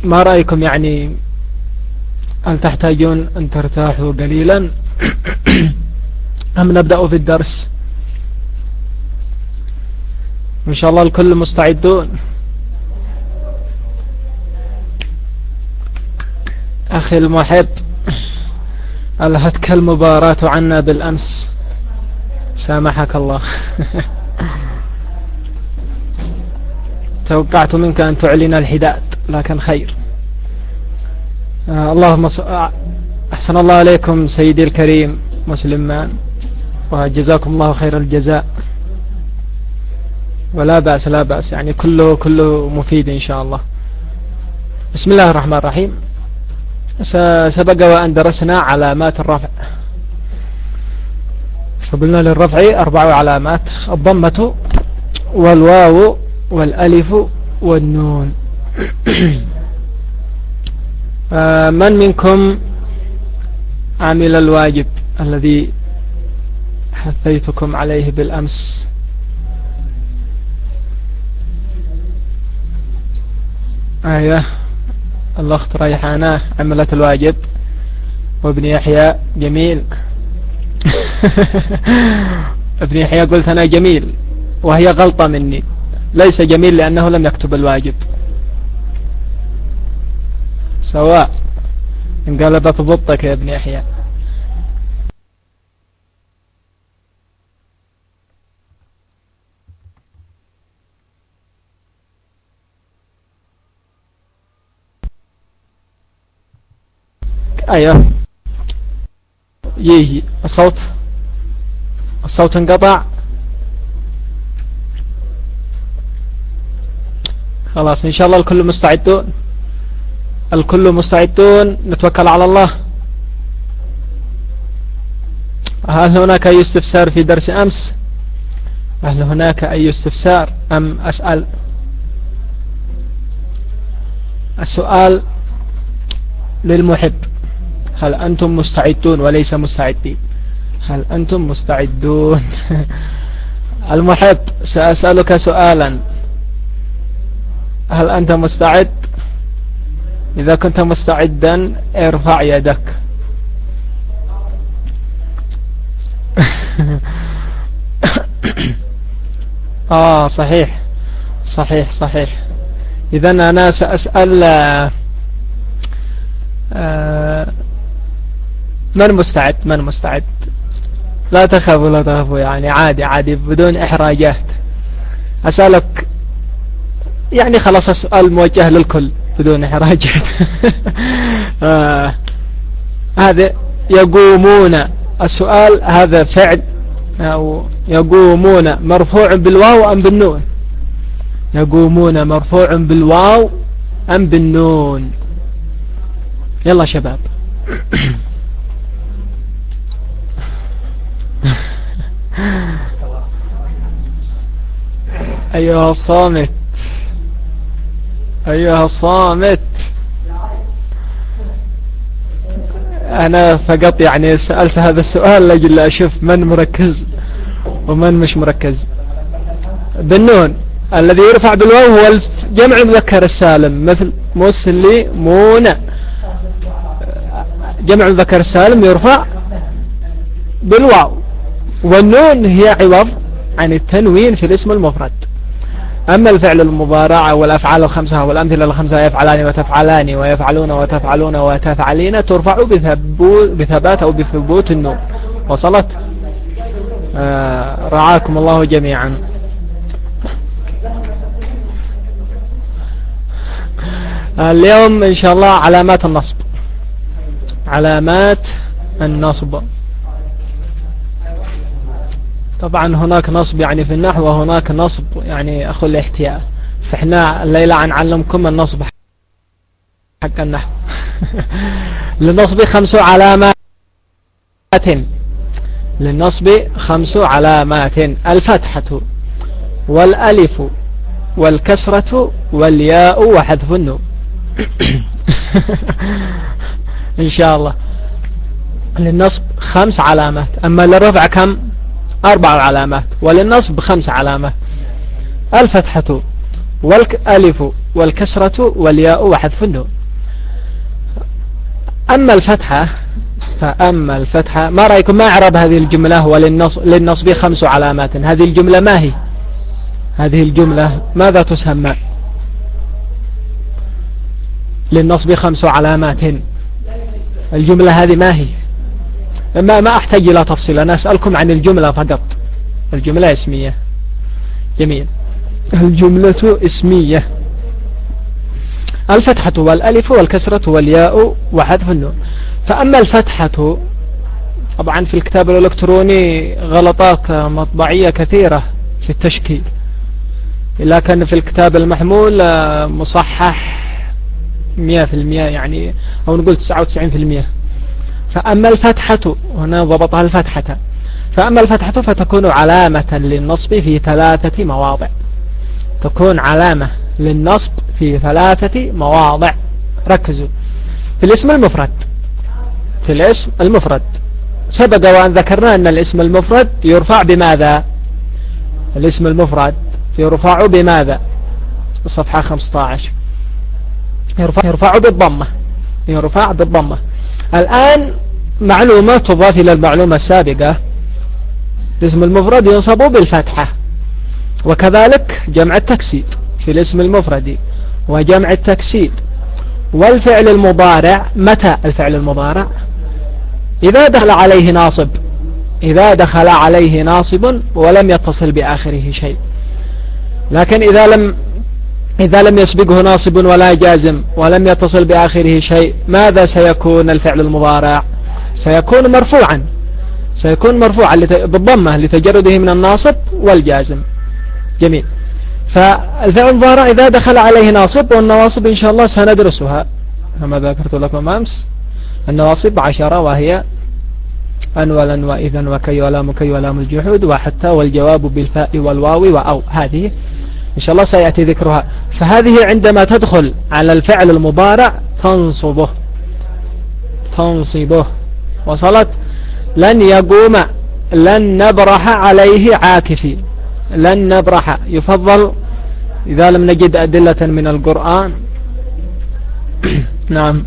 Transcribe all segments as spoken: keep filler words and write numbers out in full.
ما رأيكم يعني؟ هل تحتاجون أن ترتاحوا قليلا أم نبدأ في الدرس؟ إن شاء الله الكل مستعدون. أخي المحب، ألهتك المباراة عنا بالأمس، سامحك الله. توقعت منك أن تعلن الحداد، لكن خير. آه اللهم ص... أحسن الله عليكم سيدي الكريم مسلمان، وجزاكم الله خير الجزاء. ولا بأس لا بأس، يعني كله كله مفيد إن شاء الله. بسم الله الرحمن الرحيم. سبق وأن درسنا علامات الرفع، فقلنا للرفع أربع علامات: الضمة والواو والألف والنون. من منكم عمل الواجب الذي حثيتكم عليه بالأمس؟ آية الأخت ريحانة عملت الواجب، وابن يحيى جميل. ابن يحيى قلت أنا جميل، وهي غلطة مني، ليس جميل لأنه لم يكتب الواجب. سواء انقلبت ضبطك يا ابن يحيى. أيوه يجي الصوت، الصوت انقطع. خلاص إن شاء الله الكل مستعدون، الكل مستعدون، نتوكل على الله. هل هناك أي استفسار في درس أمس؟ هل هناك أي استفسار أم أسأل؟ السؤال للمحب: هل أنتم مستعدون وليس مستعدين؟ هل أنتم مستعدون؟ المحب سأسألك سؤالا: هل أنت مستعد؟ إذا كنت مستعدا ارفع يدك. آه صحيح صحيح صحيح. إذن أنا سأسأل آه من مستعد؟ من مستعد؟ لا تخافوا لا تخافوا، يعني عادي عادي بدون إحراجات. أسألك يعني خلاص السؤال موجه للكل بدون إحراجات. آه هذا يقومون، السؤال هذا فعل أو يقومون مرفوع بالواو أم بالنون؟ يقومون مرفوع بالواو أم بالنون؟ يلا شباب. أيها الصامت، أيها الصامت. أنا فقط يعني سألت هذا السؤال لأجل أشوف من مركز ومن مش مركز. بالنون، الذي يرفع بالواو هو الجمع المذكر السالم، مثل مسلمون. جمع المذكر السالم يرفع بالواو، والنون هي عوض عن التنوين في الاسم المفرد. أما الفعل المضارع والأفعال الخمسة والأمثلة الخمسة: يفعلان وتفعلان ويفعلون وتفعلون وتفعلين، ترفع بثبات أو بثبوت النون. وصلت؟ آه رعاكم الله جميعا. اليوم إن شاء الله علامات النصب. علامات النصب. طبعا هناك نصب يعني في النحو، وهناك نصب يعني أخو الاحتيال، فإحنا الليلة عنعلمكم النصب حق النحو. للنصب خمس علامات. للنصب خمس علامات: الفتحة والألف والكسرة والياء وحذف النون. إن شاء الله للنصب خمس علامات. أما للرفع كم؟ أربع علامات. وللنصب خمس علامات: الفتحة والألف والكسرة والياء وحذف النون. أما الفتحة فأما الفتحة ما رأيكم ما أعرب هذه الجملة وللنصب للنصب خمس علامات؟ هذه الجملة ما هي؟ هذه الجملة ماذا تسمى؟ للنصب خمس علامات، الجملة هذه ما هي؟ ما, ما أحتاج إلى تفصيل، أنا أسألكم عن الجملة فقط. الجملة اسمية. جميل. الجملة اسمية. الفتحة والألف والكسرة والياء وحذف النون. فأما الفتحة، طبعا في الكتاب الإلكتروني غلطات مطبعية كثيرة في التشكيل، لكن في الكتاب المحمول مصحح مئة في المئة يعني، أو نقول تسعة وتسعين في المئة. فأما الفتحة، هنا ضبطها الفتحة. فأما الفتحة فتكون علامة للنصب في ثلاثة مواضع. تكون علامة للنصب في ثلاثة مواضع. ركزوا. في الاسم المفرد، في الاسم المفرد سبق وأن ذكرنا أن الاسم المفرد يرفع بماذا؟ الاسم المفرد يرفع بماذا؟ صفحة خمسة عشر. يرفع, يرفع بالضمة. يرفع بالضمة. الآن معلومة تضاف إلى المعلومة السابقة، الاسم المفرد ينصب بالفتحة، وكذلك جمع التكسير في الاسم المفرد وجمع التكسير. والفعل المضارع، متى الفعل المضارع؟ إذا دخل عليه ناصب، إذا دخل عليه ناصب ولم يتصل بآخره شيء. لكن إذا لم إذا لم يسبقه ناصب ولا جازم ولم يتصل بآخره شيء، ماذا سيكون الفعل المضارع؟ سيكون مرفوعا، سيكون مرفوعا بالضمة لتجرده من الناصب والجازم. جميل. فالفعل المضارع إذا دخل عليه ناصب، والنواصب إن شاء الله سندرسها كما ذكرت لكم أمس. النواصب عشرة، وهي أن ولن وإذن وكي ولام كي ولام الجحود وحتى والجواب بالفاء والواو وأو، هذه إن شاء الله سيأتي ذكرها. فهذه عندما تدخل على الفعل المضارع تنصبه، تنصبه. وصلت؟ لن يقوم، لن نبرح عليه عاكفين. لن نبرح يفضل إذا لم نجد أدلة من القرآن. نعم.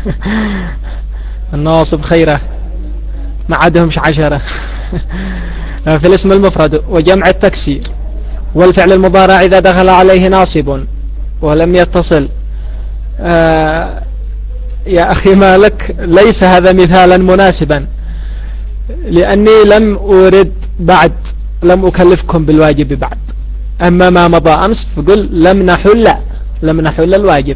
النواصب خيرة ما عادهمش عشرة. في الاسم المفرد وجمع التكسير. والفعل المضارع إذا دخل عليه ناصب ولم يتصل. آه يا أخي مالك، ليس هذا مثالا مناسبا، لأني لم أورد بعد، لم أكلفكم بالواجب بعد. أما ما مضى أمس فقل لم نحل، لم نحل الواجب.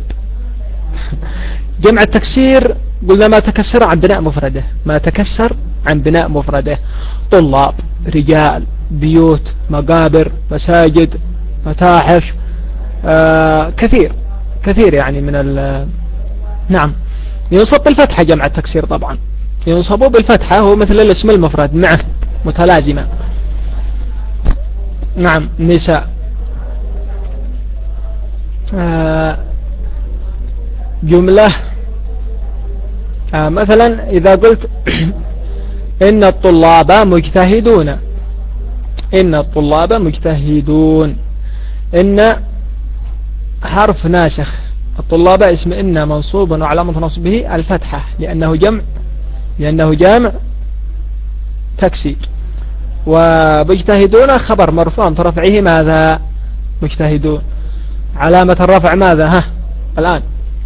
جمع التكسير قلنا ما تكسر عن بناء مفرده، ما تكسر عن بناء مفرده. طلاب، رجال، بيوت، مقابر، مساجد، متاحف، آه كثير كثير يعني من ال نعم. ينصب بالفتحة جمع التكسير، طبعا ينصب بالفتحة، هو مثل الاسم المفرد معه متلازمة. نعم. نساء. آه جملة آه مثلا إذا قلت إن الطلاب مجتهدون، إن الطلاب مجتهدون. إن حرف ناسخ. الطلاب اسم إن منصوب وعلامة نصبه الفتحة لأنه جمع، لأنه جامع تكسير. ومجتهدون خبر مرفوع ترفعه ماذا؟ مجتهدون. علامة الرفع ماذا؟ ها الآن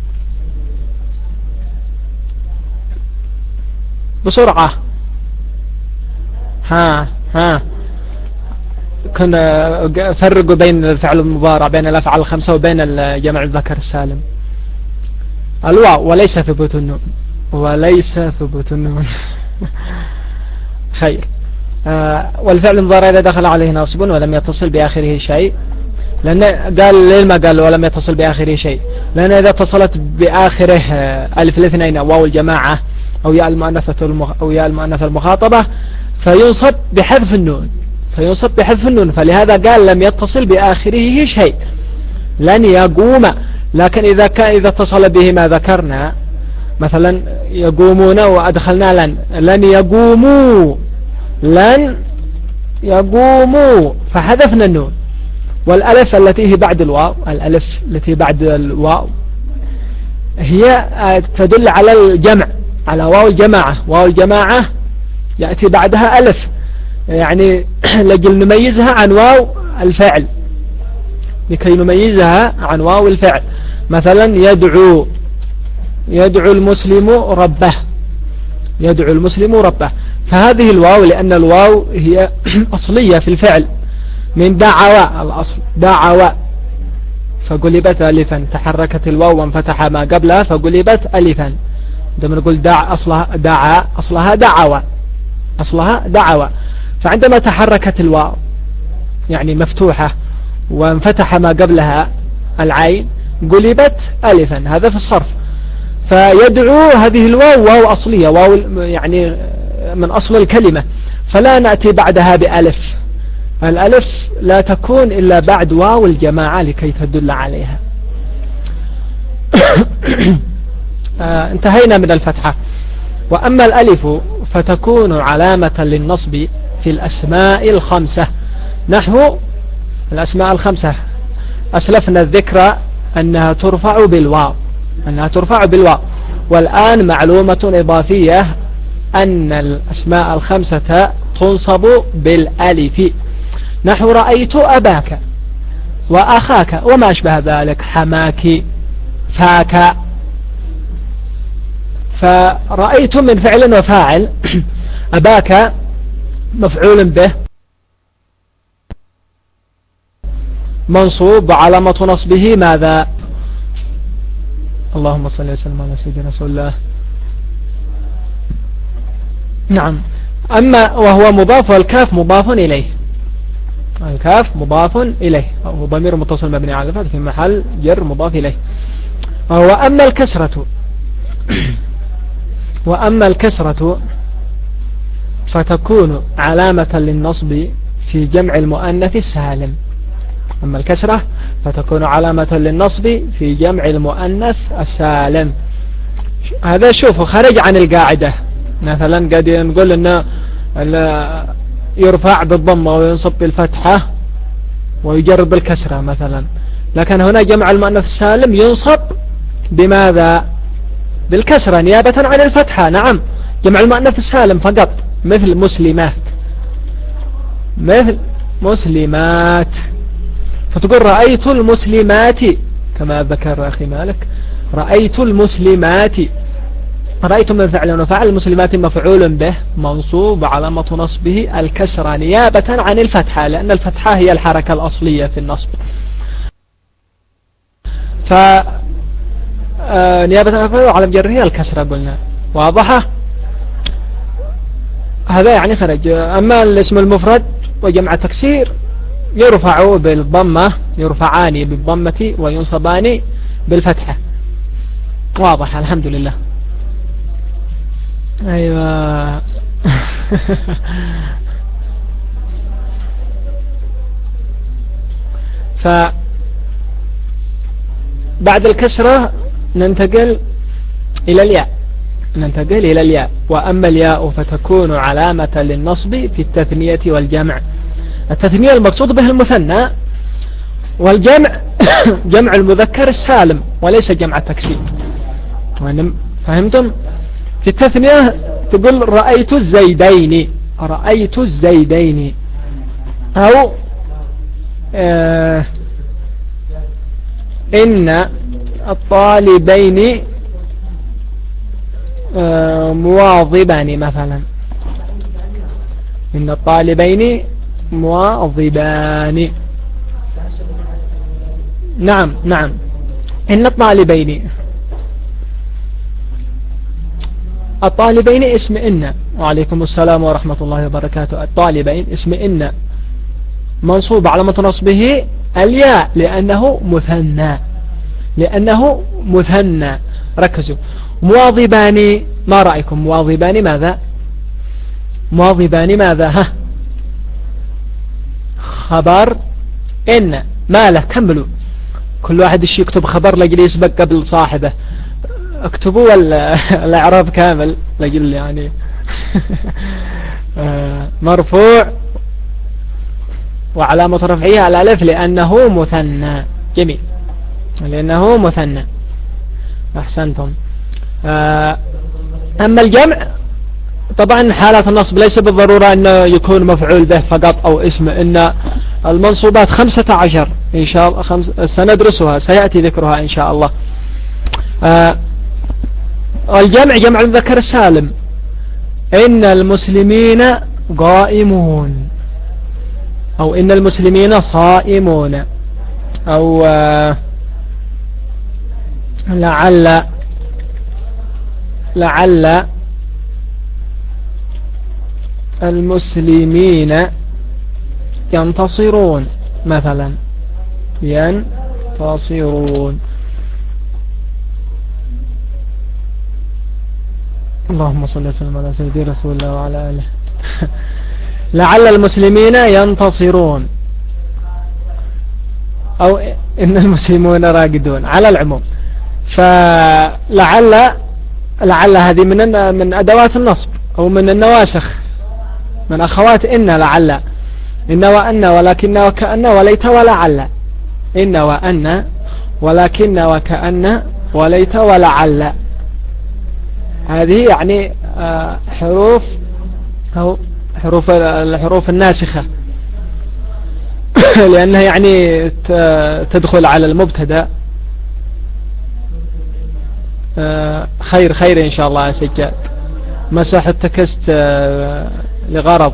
بسرعة. ها ها كنا فرقوا بين الفعل المضارع، بين الأفعال الخمسة وبين الجمع الذكر السالم. الواو وليس ثبوت النون، وليس ثبوت النون. خير. آه والفعل المضارع إذا دخل عليه ناصب ولم يتصل بآخره شيء، لأن قال ليه ما قال ولم يتصل بآخره شيء؟ لأن إذا اتصلت بآخره ألف الاثنين أو واو الجماعة أو ياء المؤنثة المخ... أو ياء المؤنثة المخاطبة فينصب بحذف النون، فينصب بحذف النون. فلهذا قال لم يتصل بآخره شيء، لن يقوم. لكن إذا كان إذا اتصل به ما ذكرنا، مثلا يقومون وأدخلنا لن، لن يقوموا، لن يقوموا، فحذفنا النون. والألف التي هي بعد الواو، الألف التي بعد الواو هي تدل على الجمع، على واو الجماعة. واو الجماعة يأتي بعدها ألف، يعني لجل نميزها عن واو الفعل، لكي نميزها عن واو الفعل. مثلا يدعو، يدعو المسلم ربه، يدعو المسلم ربه. فهذه الواو لأن الواو هي أصلية في الفعل من دعوة، الأصل دعوة، فقلبت ألفا، تحركت الواو وانفتح ما قبلها فقلبت ألفا. عندما نقول دع أصلها دعا، أصلها دعوة، أصلها دعوة. فعندما تحركت الواو يعني مفتوحة وانفتح ما قبلها العين قلبت ألفا، هذا في الصرف. فيدعو هذه الواو واو أصلية، واو يعني من أصل الكلمة، فلا نأتي بعدها بألف. الألف لا تكون إلا بعد واو الجماعة لكي تدل عليها. آه انتهينا من الفتحة. وأما الألف فتكون علامة للنصب في الأسماء الخمسة، نحو الأسماء الخمسة أسلفنا الذكر أنها ترفع بالواو، أنها ترفع بالواو. والآن معلومة إضافية أن الأسماء الخمسة تنصب بالألف، نحو رأيت أباك وأخاك وما أشبه ذلك، حماك، فاك. فرأيت من فعل وفاعل، أباك مفعول به منصوب وعلامة نصبه ماذا؟ اللهم صل وسلم على سيدنا رسول الله. نعم. أما وهو مضاف، والكاف مضاف إليه، الكاف مضاف إليه، وهو ضمير متصل مبني على الفتح في محل جر مضاف إليه. وأما الكسرة وأما الكسرة فتكون علامة للنصب في جمع المؤنث السالم. أما الكسرة فتكون علامة للنصب في جمع المؤنث السالم. هذا شوفوا خرج عن القاعدة. مثلا قد نقول أنه يرفع بالضمة وينصب بالفتحة ويجر بالكسرة مثلا، لكن هنا جمع المؤنث السالم ينصب بماذا؟ بالكسرة نيابة عن الفتحة. نعم، جمع المؤنث السالم فقط، مثل مسلمات، مثل مسلمات. فتقول رأيت المسلمات كما ذكر أخي مالك، رأيت المسلمات. رأيت من فعل وفعل، المسلمات مفعول به منصوب علامة نصبه الكسرة نيابة عن الفتحة، لأن الفتحة هي الحركة الأصلية في النصب. ف نيابة عن الفتحة وعلى جره الكسرة قلنا. واضحة؟ هذا يعني خرج. أما الاسم المفرد وجمع تكسير يرفع بالضمة، يرفعان بالضمة وينصبان بالفتحة. واضح الحمد لله. أيوة. فبعد الكسرة ننتقل إلى الياء، ننتقل إلى الياء. وأما الياء فتكون علامة للنصب في التثنية والجمع. التثنية المقصود به المثنى، والجمع جمع المذكر السالم وليس جمع تكسير. فهمتم؟ في التثنية تقول رأيت الزيدين، رأيت الزيدين، أو آه إن الطالبين آه مواظبان مثلا، إن الطالبين مواظبان. نعم نعم. إن الطالبين، الطالبين اسم إن. وعليكم السلام ورحمة الله وبركاته. الطالبين اسم إن منصوب على نصبه الياء لأنه مثنى، لأنه مثنى. ركزوا. مواظبان، ما رأيكم؟ مواظبان ماذا؟ مواظبان ماذا؟ ها، خبر إن. ما له؟ كملوا. كل واحد الشيء يكتب خبر لجل يسبق قبل صاحبه. اكتبوا الإعراب كامل لجل يعني. مرفوع وعلامة رفعه الألف لأنه مثنى. جميل، لأنه مثنى. أحسنتم. أما الجمع طبعا حالات النصب ليس بالضرورة أنه يكون مفعول به فقط أو اسم، إن المنصوبات خمسة عشر إن شاء الله، خمس سندرسها سيأتي ذكرها إن شاء الله. آه الجمع جمع الذكر السالم، إن المسلمين قائمون، أو إن المسلمين صائمون، أو آه لعل لعل المسلمين ينتصرون مثلا، ينتصرون. اللهم صل وسلم على سيدنا رسول الله وعلى آله. لعل المسلمين ينتصرون، أو إن المسلمون راقدون، على العموم. فلعل لعل هذه من من أدوات النصب أو من النواسخ، من أخوات إن لعل، إن وأن ولكن وكأن وليت ولعل، إن وأن ولكن وكأن وليت ولعل. هذه يعني حروف أو حروف الحروف الناسخة لأنها يعني تدخل على المبتدا. خير خير إن شاء الله يا سجاد، مسح التكست لغرض.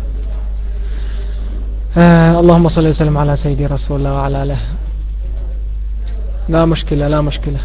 اللهم صل وسلم على سيدي رسول الله وعلى آله. لا مشكلة لا مشكلة.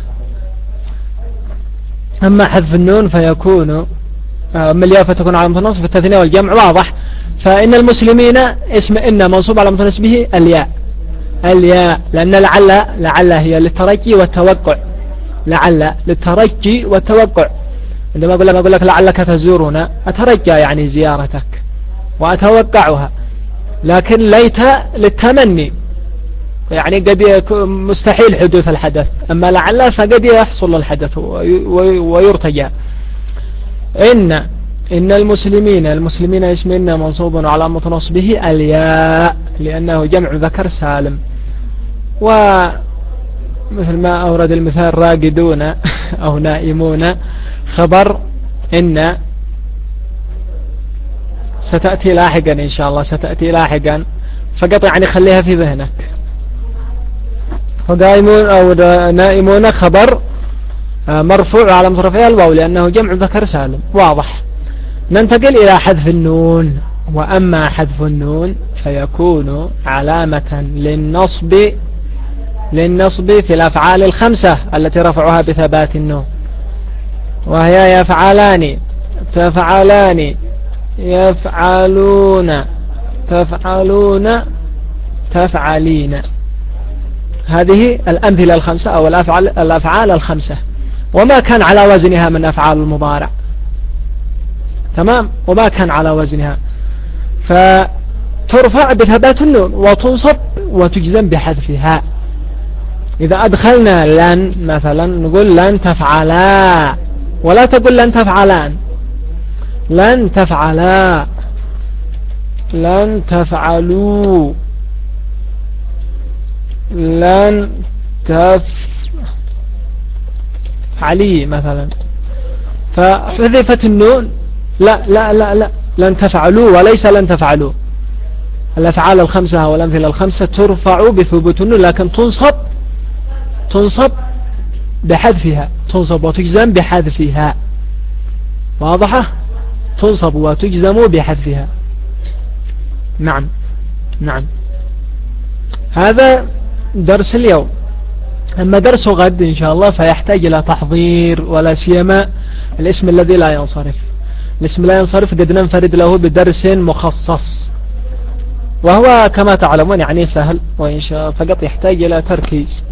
أما حذف النون فيكون أما الياء فتكون على النصب في التثنية والجمع واضح. فإن المسلمين اسم إن منصوب على نصبه الياء، الياء لأن لعل لعل هي للترجي والتوقع، لعل للترجي والتوقع. عندما أقول لك أقول لك لعلك تزورنا، أترجى يعني زيارتك وأتوقعها. لكن ليت للتمني، يعني قد مستحيل حدوث الحدث. أما لعل فقد يحصل الحدث ويرتجى. إن إن المسلمين المسلمين اسم إن منصوب على نصبه الياء لأنه جمع ذكر سالم. ومثل ما أورد المثال راقدون أو نائمون خبر إن ستأتي لاحقا إن شاء الله، ستأتي لاحقا، فقط يعني خليها في ذهنك. فقائمون أو نائمون خبر مرفوع على رفعه الواو لأنه جمع ذكر سالم، واضح. ننتقل إلى حذف النون. وأما حذف النون فيكون علامة للنصب للنصب في الأفعال الخمسة التي رفعها بثبات النون، وهي يفعلان، تفعلان، يفعلون، تفعلون، تفعلين. هذه الأمثلة الخمسة أو الأفعال, الأفعال الخمسة، وما كان على وزنها من أفعال المضارع. تمام. وما كان على وزنها فترفع بثبات النون وتنصب وتجزم بحذفها. إذا أدخلنا لن مثلا نقول لن تفعلا، ولا تقول لن تفعلان، لن تفعلا، لن تفعلوا، لن تفعلي مثلا. فحذفت النون. لا لا لا لا لن تفعلوا وليس لن تفعلوا. الأفعال الخمسة والأمثلة الخمسة ترفع بثبوت النون، لكن تنصب تنصب بحذفها، تنصب وتجزم بحذفها. واضحة؟ تنصب وتجزم بحذفها. نعم نعم. هذا درس اليوم. أما درس غد إن شاء الله فيحتاج إلى تحضير، ولا سيما الاسم الذي لا ينصرف. الاسم لا ينصرف قد ننفرد له بدرس مخصص، وهو كما تعلمون يعني سهل، وإن شاء فقط يحتاج إلى تركيز.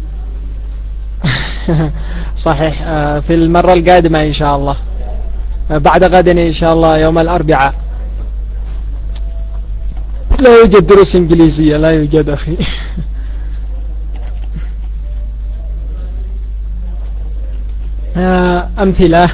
صحيح. في المرة القادمة إن شاء الله بعد غد إن شاء الله يوم الأربعاء لا يوجد دروس إنجليزية، لا يوجد أخي. أمثلة.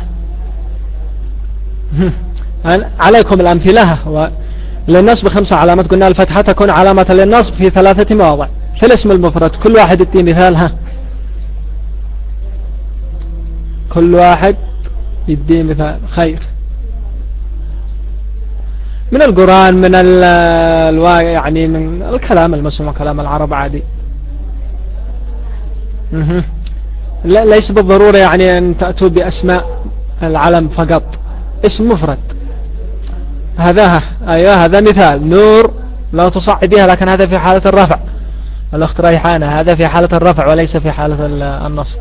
عليكم الأمثلة. للنصب خمسة علامات، قلنا الفتحة تكون علامة للنصب في ثلاثة مواضع في الاسم المفرد. كل واحد يعطي مثال. ها كل واحد يدي مثال خير من القرآن، من الواقع، يعني من الكلام المسموع كلام العرب عادي. لا ليس بالضرورة يعني أن تأتوا بأسماء العلم فقط، اسم مفرد. هذا أيوة هذا مثال نور لا تصعبيها، لكن هذا في حالة الرفع. الأخت ريحانة هذا في حالة الرفع وليس في حالة النصب.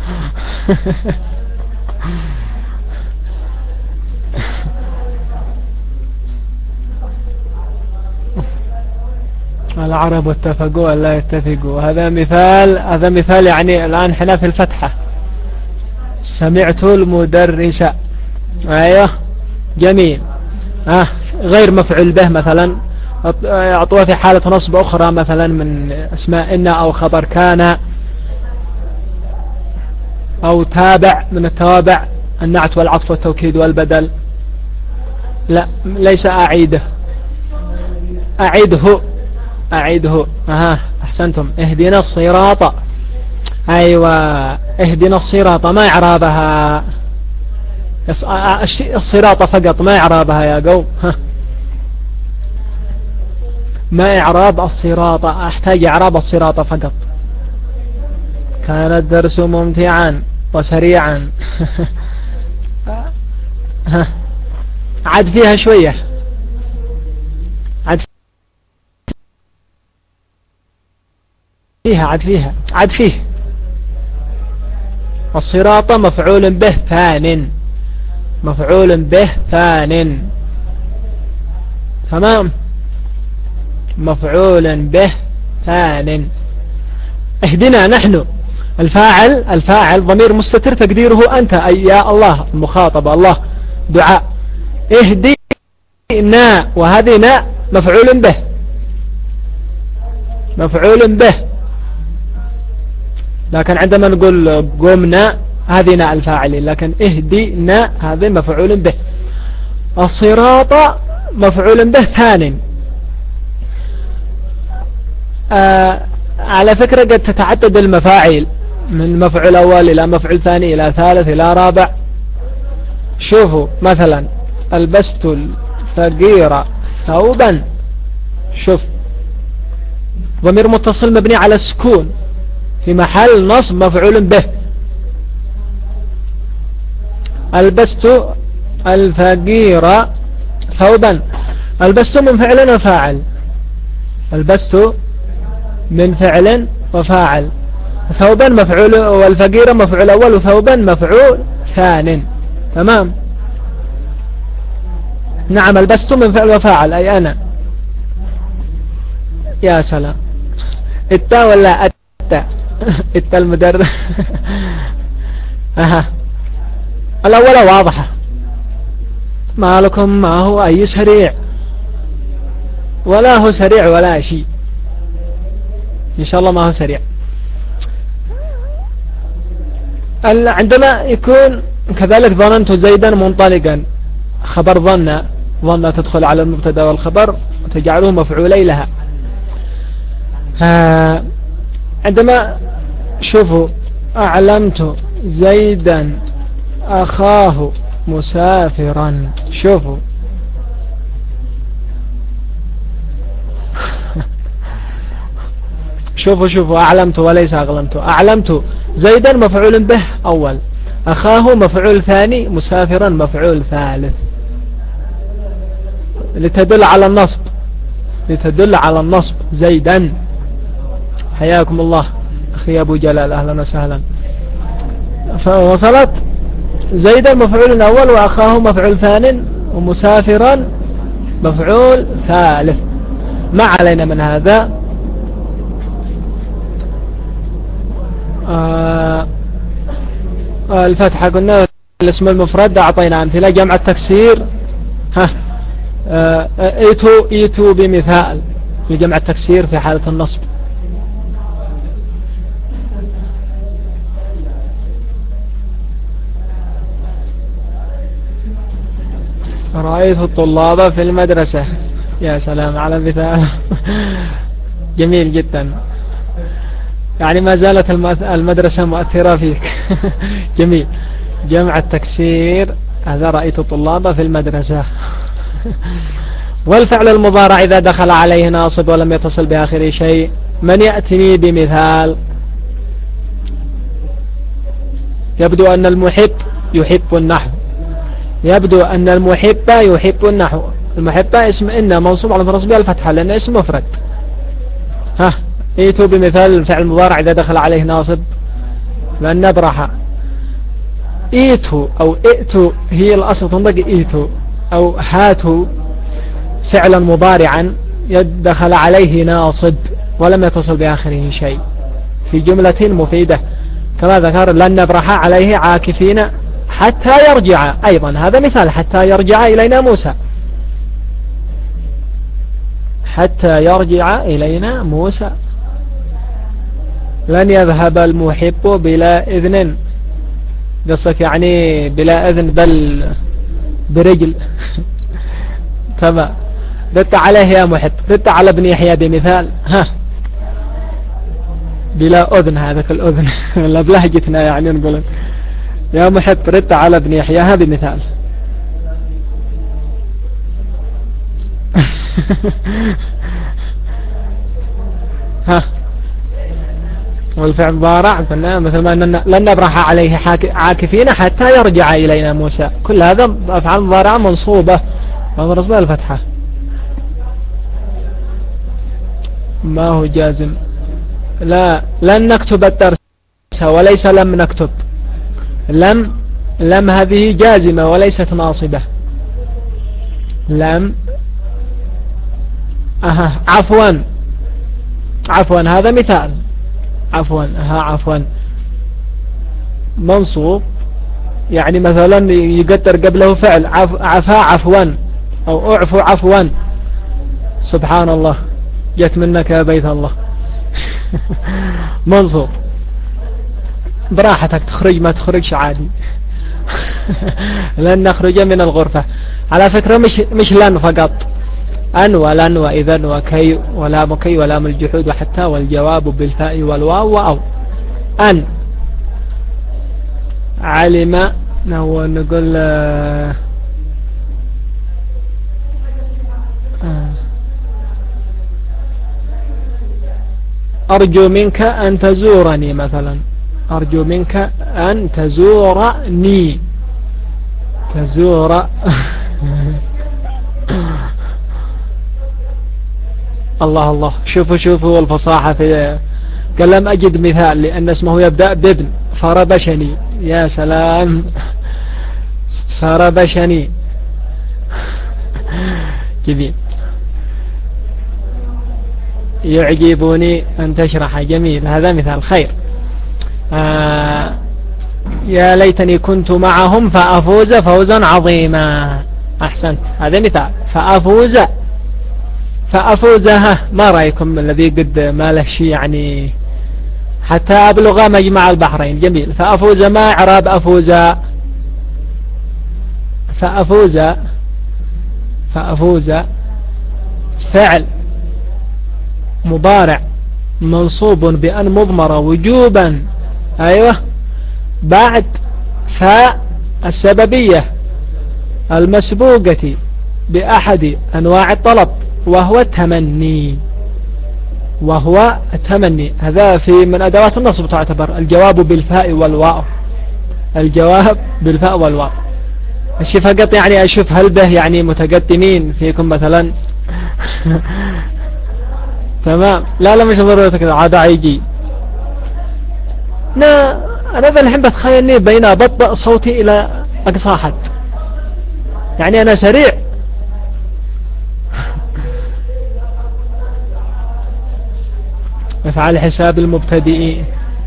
العرب اتفقوا أن لا يتفقوا. هذا مثال، هذا مثال يعني الآن احنا في الفتحة. سمعت المدرس. ايوه جميل. آه غير مفعول به مثلا اعطوها في حالة نصب أخرى مثلا من اسماء إن أو خبر كان أو تابع من التوابع، النعت والعطف والتوكيد والبدل. لا ليس أعيده، أعيده أعيده. أها أحسنتم. اهدنا الصراط. أيوة اهدنا الصراط ما إعرابها؟ الصراط فقط ما إعرابها يا قوم؟ ما إعراب الصراط؟ أحتاج إعراب الصراط فقط. كان الدرس ممتعا وسريعا. عد فيها شوية، عد فيها عد فيها عد فيه. الصراط مفعول به ثان، مفعول به ثان. تمام، مفعول به ثان. اهدنا نحن الفاعل، الفاعل ضمير مستتر تقديره أنت أي يا الله، المخاطب الله، دعاء. اهدنا وهذه نا مفعول به، مفعول به. لكن عندما نقول قمنا هذه نا الفاعل، لكن اهدنا هذه مفعول به. الصراط مفعول به ثاني. آه على فكرة قد تتعدد المفاعيل من مفعول أول إلى مفعول ثاني إلى ثالث إلى رابع. شوفوا مثلا البست الفقير ثوبا، شوف ضمير متصل مبني على السكون في محل نصب مفعول به. البست الفقير ثوبا، البست من فعل وفاعل، البست من فعل وفاعل، ثوبا مفعول، والفقير مفعول أول، وثوبا مفعول ثان. تمام. نعم البست من فعل وفاعل أي أنا. يا سلام. التا ولا التا؟ التا المدرب. أها الأولى واضحة. ما لكم ما هو أي سريع، ولا هو سريع ولا شيء إن شاء الله ما هو سريع. عندما يكون كذلك ظننت زيدا منطلقا، خبر ظن، ظن تدخل على المبتدا والخبر وتجعله مفعولي لها. عندما شوفوا أعلمت زيدا أخاه مسافرا، شوفوا شوفوا شوفوا أعلمت وليس أغلمت. أعلمت زيدا مفعول به أول، أخاه مفعول ثاني، مسافرا مفعول ثالث، لتدل على النصب، لتدل على النصب. زيدا حياكم الله أخي أبو جلال أهلا وسهلا. فوصلت زيدا مفعول أول، وأخاه مفعول ثاني، ومسافرا مفعول ثالث. ما علينا من هذا. آه الفتحة قلنا الاسم المفرد أعطينا أمثلة. جمع التكسير ها آه ايتوا ايتوا بمثال لجمع التكسير في حالة النصب. رأيت الطلاب في المدرسة. يا سلام على مثال. جميل جدا، يعني ما زالت المدرسة مؤثرة فيك. جميل. جمع التكسير هذا رأيت طلابه في المدرسة. والفعل المضارع إذا دخل عليه ناصب ولم يتصل بآخره شيء. من يأتني بمثال؟ يبدو أن المحب يحب النحو. يبدو أن المحب يحب النحو. المحب اسم إن منصوب على نصبه الفتحة لأنه اسم مفرد. ها ايتوا بمثال الفعل المضارع إذا دخل عليه ناصب. لأن نبرح. ايتوا أو ائتوا هي الأصل تنطق ايتوا أو هاتوا فعلا مضارعا يدخل عليه ناصب ولم يتصل بآخره شيء في جملة مفيدة كما ذكر لن نبرح عليه عاكفين حتى يرجع. أيضا هذا مثال حتى يرجع إلينا موسى. حتى يرجع إلينا موسى. لن يذهب المحب بلا إذن. قصك يعني بلا إذن بل برجل. تمام. رد عليه يا محب. رد على ابن يحيى بمثال. ها بلا أذن هذاك الأذن. لا بلهجتنا يعني نقول يا محب رد على ابن يحيى ها بمثال. ها والفعل ضارع مثل ما أننا لن نبرح عليه عاكفين حتى يرجع إلينا موسى. كل هذا أفعال ضارعة منصوبة ومنصوبة الفتحة. ما هو جازم. لا لن نكتب الدرس وليس لم نكتب. لم لم هذه جازمة وليست ناصبة. لم أها عفوا عفوا هذا مثال. عفوا ها عفوا منصوب يعني مثلا يقدر قبله فعل عف عفا عفوا أو أعفو عفوا. سبحان الله جت منك يا بيت الله. منصوب براحتك تخرج ما تخرجش عادي. لن نخرج من الغرفة. على فكرة مش مش لن فقط أن ولن وإذن وكي ولا مكي ولا من الجحود وحتى والجواب بالفاء والواو وأو. أن علم نقول آه أرجو منك أن تزورني مثلا. أرجو منك أن تزورني. تزور. الله الله شوفوا شوفوا الفصاحة في قال لم أجد مثال لأن اسمه يبدأ بابن فربشني. يا سلام فربشني. جميل. يعجبني أن تشرح. جميل هذا مثال خير. آه يا ليتني كنت معهم فأفوز فوزا عظيما. أحسنت هذا مثال. فأفوز فأفوزها. ما رأيكم الذي قد ما له شيء يعني حتى أبلغ مجمع البحرين. جميل. فأفوز ما إعراب أفوز. فأفوز فأفوز فعل مضارع منصوب بأن مضمرة وجوبا. أيوة بعد فاء السببية المسبوقة بأحد أنواع الطلب وهو التمني. وهو التمني هذا في من أدوات النصب تعتبر. الجواب بالفاء والواو. الجواب بالفاء والواو. الشيء فقط يعني أشوف هل به يعني متقدمين فيكم مثلا. تمام. لا لا مش ضرورة كذا عاد عيجي. لا أنا ذا الحين بتخيلني بين أبطأ صوتي إلى أقصى حد يعني أنا سريع. افعل حساب المبتدئين.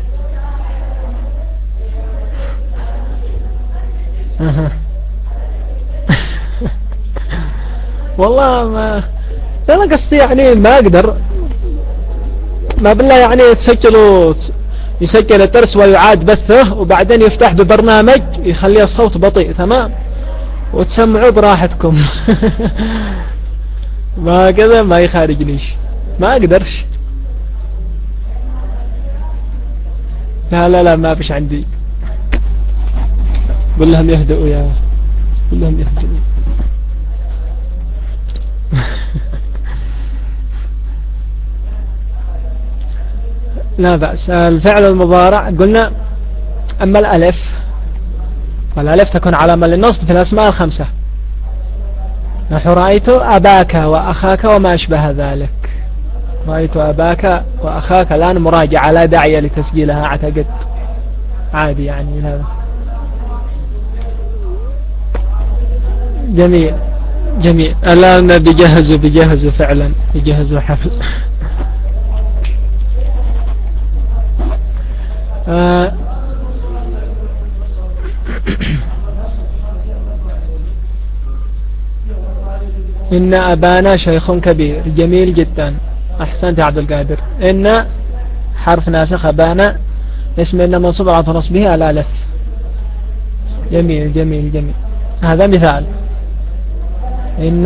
والله ما أنا قصدي يعني ما أقدر ما بالله يعني تسجلوا يسجل الدرس ويعاد بثه وبعدين يفتح ببرنامج يخلي الصوت بطيء. تمام وتسمعوا براحتكم. ما كذا ما يخارجنيش ما أقدرش. لا لا لا ما فيش عندي. قل لهم يهدئوا يا قل لهم يهدئوا. لا بأس. الفعل المضارع قلنا أما الألف، والألف تكون علامة للنصب في الأسماء الخمسة، نحو رأيت أباك وأخاك وما أشبه ذلك. رأيت أباك وأخاك الآن مراجعة لا داعي لتسجيلها أعتقد، عادي يعني هذا. جميل جميل. الآن بيجهزوا بيجهزوا فعلا بيجهزوا حفل. آه إن أبانا شيخ كبير. جميل جدا، أحسنت يا عبد القادر. إن حرف ناسخ، أبانا اسم إن منصوب على نصبه الألف. جميل جميل جميل. هذا مثال. إن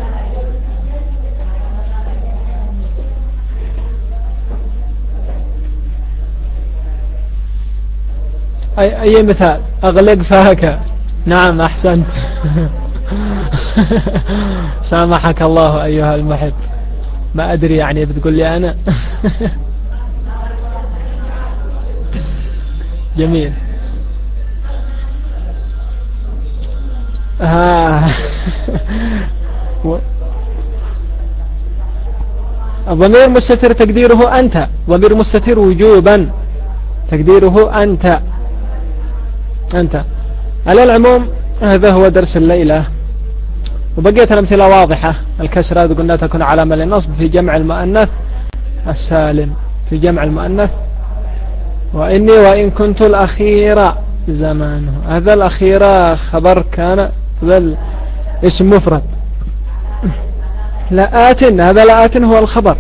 أي, أي مثال؟ أغلق فاك. نعم أحسنت. سامحك الله أيها المحب. ما أدري يعني بتقول لي أنا. جميل. ها. ضمير مستتر تقديره أنت، ضمير مستتر وجوبا تقديره أنت أنت. على العموم هذا هو درس الليلة، وبقيت الأمثلة واضحة. الكسرة قلنا تكون علامة للنصب في جمع المؤنث السالم، في جمع المؤنث. وإني وإن كنت الأخيرة زمانه، هذا الأخيرة خبر كان، هذا اسم مفرد. لآت، هذا لآت هو الخبر.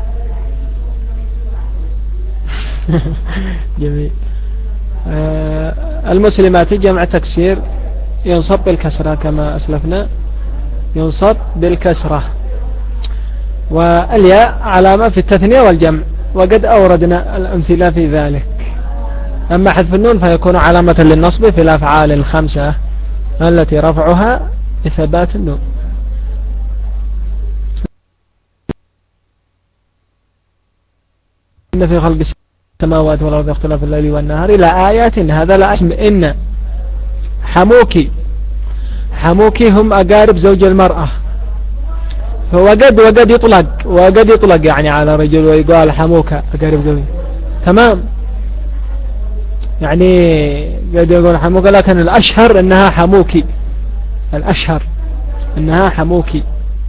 جميل. آه المسلمات جمع تكسير، ينصب بالكسرة كما أسلفنا، ينصب بالكسرة. والياء علامة في التثنية والجمع، وقد أوردنا الأمثلة في ذلك. أما حذف النون فيكون علامة للنصب في الأفعال الخمسة التي رفعها بثبات النون. إن في خلق السماوات والأرض اختلاف الليل والنهار إلى آيات. هذا لا اسم إن. حموكي، حموكي هم أقارب زوج المرأة، فوقد وقد يطلق وقد يطلق يعني على رجل ويقال حموكة أقارب زوج. تمام، يعني قد يقول حموكة، لكن الأشهر أنها حموكي، الأشهر أنها حموكي.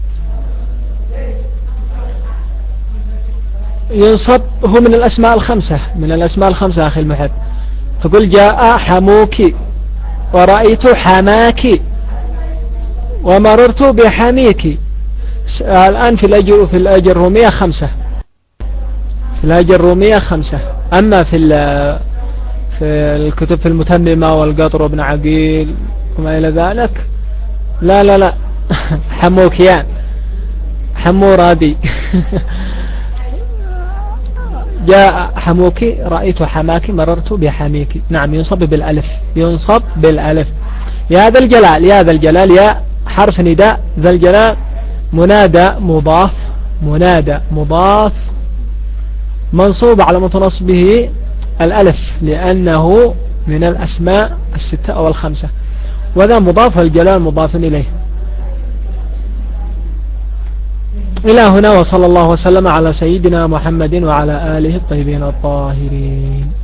ينصب هو من الأسماء الخمسة، من الأسماء الخمسة أخي المحب. تقول جاء حموكي، ورأيت حماكي، ومررت بحميكي. الآن في الأجر في الأجر الرومية خمسة، في الأجر الرومية خمسة. أما في في الكتب في المتممة والقطر وابن عقيل وما إلى ذلك لا لا لا. حموكيان، حمورابي. جاء حموكي، رأيت حماكي، مررت بحميكي. نعم ينصب بالألف، ينصب بالألف. يا ذا الجلال، يا ذا الجلال، يا حرف نداء، ذا الجلال منادى مضاف، منادى مضاف منصوب على متنصبه الألف لأنه من الأسماء الستة أو الخمسة، وذا مضاف والجلال مضاف إليه. إلى هنا، وصلى الله وسلم على سيدنا محمد وعلى آله الطيبين الطاهرين.